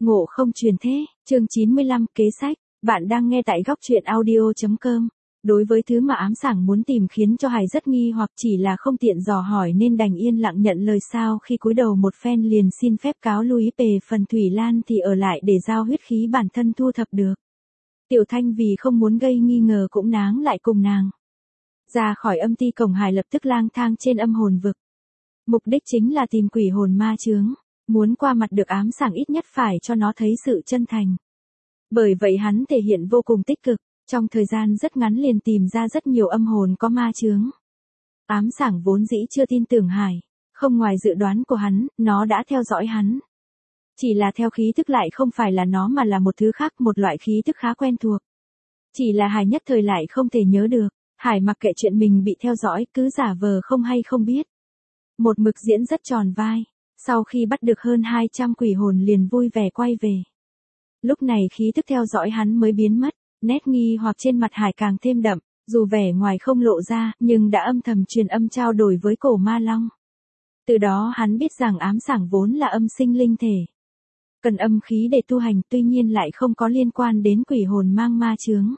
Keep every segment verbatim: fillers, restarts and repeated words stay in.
Ngộ không truyền thế, chương chín mươi lăm, kế sách, bạn đang nghe tại góc truyện audio.com. Đối với thứ mà ám sảng muốn tìm khiến cho Hải rất nghi hoặc chỉ là không tiện dò hỏi nên đành yên lặng nhận lời sao khi cúi đầu một phen liền xin phép cáo lui về phần Thủy Lan thì ở lại để giao huyết khí bản thân thu thập được. Tiểu Thanh vì không muốn gây nghi ngờ cũng náng lại cùng nàng. Ra khỏi âm ti cổng Hải lập tức lang thang trên âm hồn vực. Mục đích chính là tìm quỷ hồn ma chướng. Muốn qua mặt được ám sảng ít nhất phải cho nó thấy sự chân thành. Bởi vậy hắn thể hiện vô cùng tích cực, trong thời gian rất ngắn liền tìm ra rất nhiều âm hồn có ma chướng. Ám sảng vốn dĩ chưa tin tưởng Hải, không ngoài dự đoán của hắn, nó đã theo dõi hắn. Chỉ là theo khí thức lại không phải là nó mà là một thứ khác, một loại khí thức khá quen thuộc. Chỉ là Hải nhất thời lại không thể nhớ được, Hải mặc kệ chuyện mình bị theo dõi, cứ giả vờ không hay không biết. Một mực diễn rất tròn vai. Sau khi bắt được hơn hai trăm quỷ hồn liền vui vẻ quay về. Lúc này khí thức theo dõi hắn mới biến mất, nét nghi hoặc trên mặt Hải càng thêm đậm, dù vẻ ngoài không lộ ra, nhưng đã âm thầm truyền âm trao đổi với cổ ma long. Từ đó hắn biết rằng ám sảng vốn là âm sinh linh thể. Cần âm khí để tu hành tuy nhiên lại không có liên quan đến quỷ hồn mang ma chướng.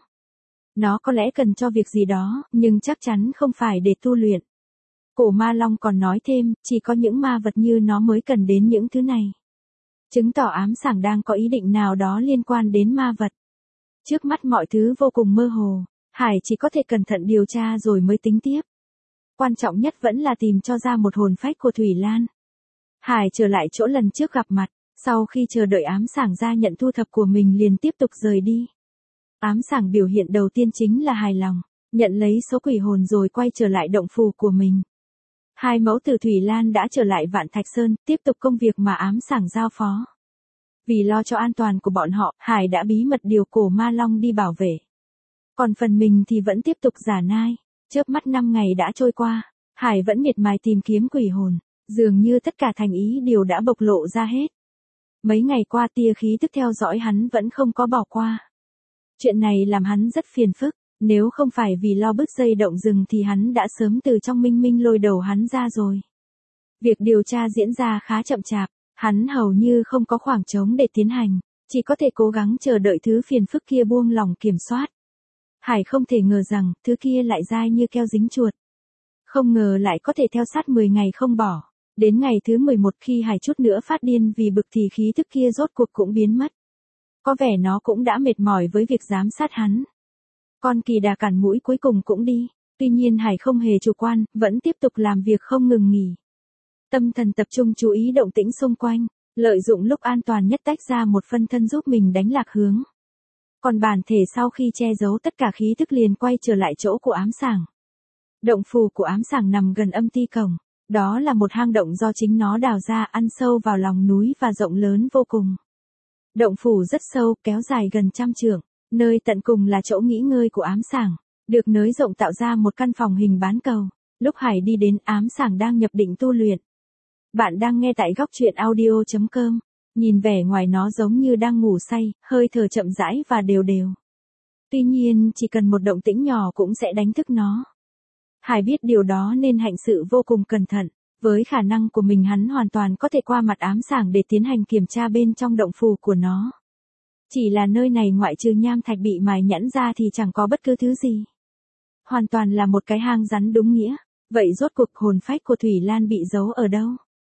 Nó có lẽ cần cho việc gì đó, nhưng chắc chắn không phải để tu luyện. Cổ ma long còn nói thêm, chỉ có những ma vật như nó mới cần đến những thứ này. Chứng tỏ ám sảng đang có ý định nào đó liên quan đến ma vật. Trước mắt mọi thứ vô cùng mơ hồ, Hải chỉ có thể cẩn thận điều tra rồi mới tính tiếp. Quan trọng nhất vẫn là tìm cho ra một hồn phách của Thủy Lan. Hải trở lại chỗ lần trước gặp mặt, sau khi chờ đợi ám sảng ra nhận thu thập của mình liền tiếp tục rời đi. Ám sảng biểu hiện đầu tiên chính là hài lòng, nhận lấy số quỷ hồn rồi quay trở lại động phủ của mình. Hai mẫu tử Thủy Lan đã trở lại Vạn Thạch Sơn, tiếp tục công việc mà ám sảng giao phó. Vì lo cho an toàn của bọn họ, Hải đã bí mật điều cổ ma long đi bảo vệ. Còn phần mình thì vẫn tiếp tục giả nai. Chớp mắt năm ngày đã trôi qua, Hải vẫn miệt mài tìm kiếm quỷ hồn, dường như tất cả thành ý đều đã bộc lộ ra hết. Mấy ngày qua tia khí tức theo dõi hắn vẫn không có bỏ qua. Chuyện này làm hắn rất phiền phức. Nếu không phải vì lo bứt dây động rừng thì hắn đã sớm từ trong minh minh lôi đầu hắn ra rồi. Việc điều tra diễn ra khá chậm chạp, hắn hầu như không có khoảng trống để tiến hành, chỉ có thể cố gắng chờ đợi thứ phiền phức kia buông lỏng kiểm soát. Hải không thể ngờ rằng thứ kia lại dai như keo dính chuột. Không ngờ lại có thể theo sát mười ngày không bỏ. Đến ngày thứ mười một khi Hải chút nữa phát điên vì bực thì khí thức kia rốt cuộc cũng biến mất. Có vẻ nó cũng đã mệt mỏi với việc giám sát hắn. Con kỳ đà cản mũi cuối cùng cũng đi, tuy nhiên Hải không hề chủ quan, vẫn tiếp tục làm việc không ngừng nghỉ. Tâm thần tập trung chú ý động tĩnh xung quanh, lợi dụng lúc an toàn nhất tách ra một phân thân giúp mình đánh lạc hướng. Còn bản thể sau khi che giấu tất cả khí thức liền quay trở lại chỗ của ám sảng. Động phủ của ám sảng nằm gần âm ti cổng, đó là một hang động do chính nó đào ra ăn sâu vào lòng núi và rộng lớn vô cùng. Động phủ rất sâu, kéo dài gần trăm trượng. Nơi tận cùng là chỗ nghỉ ngơi của ám sảng, được nới rộng tạo ra một căn phòng hình bán cầu. Lúc Hải đi đến ám sảng đang nhập định tu luyện. Bạn đang nghe tại góc truyện audio.com, nhìn vẻ ngoài nó giống như đang ngủ say, hơi thở chậm rãi và đều đều. Tuy nhiên chỉ cần một động tĩnh nhỏ cũng sẽ đánh thức nó. Hải biết điều đó nên hành sự vô cùng cẩn thận, với khả năng của mình hắn hoàn toàn có thể qua mặt ám sảng để tiến hành kiểm tra bên trong động phủ của nó. Chỉ là nơi này ngoại trừ nham thạch bị mài nhẵn ra thì chẳng có bất cứ thứ gì. Hoàn toàn là một cái hang rắn đúng nghĩa. Vậy rốt cuộc hồn phách của Thủy Lan bị giấu ở đâu?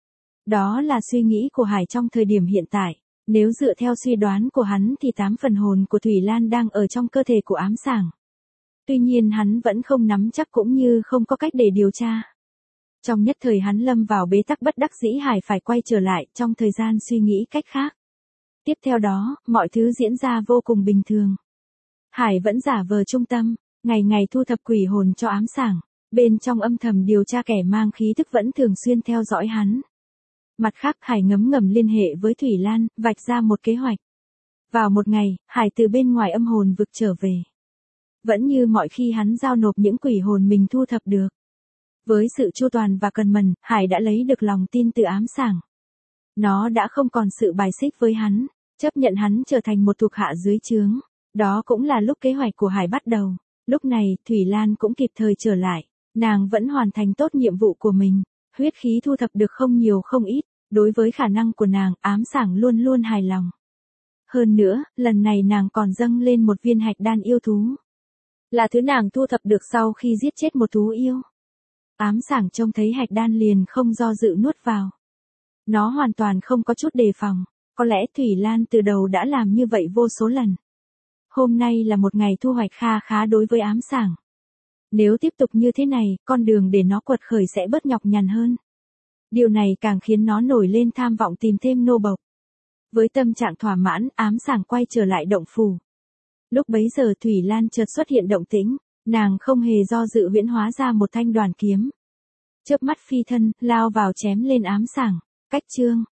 Đó là suy nghĩ của Hải trong thời điểm hiện tại. Nếu dựa theo suy đoán của hắn thì tám phần hồn của Thủy Lan đang ở trong cơ thể của ám sảng. Tuy nhiên hắn vẫn không nắm chắc cũng như không có cách để điều tra. Trong nhất thời hắn lâm vào bế tắc bất đắc dĩ Hải phải quay trở lại trong thời gian suy nghĩ cách khác. Tiếp theo đó, mọi thứ diễn ra vô cùng bình thường. Hải vẫn giả vờ trung tâm, ngày ngày thu thập quỷ hồn cho ám sảng, bên trong âm thầm điều tra kẻ mang khí thức vẫn thường xuyên theo dõi hắn. Mặt khác Hải ngấm ngầm liên hệ với Thủy Lan, vạch ra một kế hoạch. Vào một ngày, Hải từ bên ngoài âm hồn vực trở về. Vẫn như mọi khi hắn giao nộp những quỷ hồn mình thu thập được. Với sự chu toàn và cần mẫn, Hải đã lấy được lòng tin từ ám sảng. Nó đã không còn sự bài xích với hắn, chấp nhận hắn trở thành một thuộc hạ dưới trướng. Đó cũng là lúc kế hoạch của Hải bắt đầu. Lúc này, Thủy Lan cũng kịp thời trở lại. Nàng vẫn hoàn thành tốt nhiệm vụ của mình. Huyết khí thu thập được không nhiều không ít. Đối với khả năng của nàng, ám sảng luôn luôn hài lòng. Hơn nữa, lần này nàng còn dâng lên một viên hạch đan yêu thú. Là thứ nàng thu thập được sau khi giết chết một thú yêu. Ám sảng trông thấy hạch đan liền không do dự nuốt vào. Nó hoàn toàn không có chút đề phòng, có lẽ Thủy Lan từ đầu đã làm như vậy vô số lần. Hôm nay là một ngày thu hoạch kha khá đối với ám sảng. Nếu tiếp tục như thế này, con đường để nó quật khởi sẽ bớt nhọc nhằn hơn. Điều này càng khiến nó nổi lên tham vọng tìm thêm nô bộc. Với tâm trạng thỏa mãn, ám sảng quay trở lại động phủ. Lúc bấy giờ Thủy Lan chợt xuất hiện động tĩnh, nàng không hề do dự huyễn hóa ra một thanh đoàn kiếm. Chớp mắt phi thân, lao vào chém lên ám sảng. Cách chương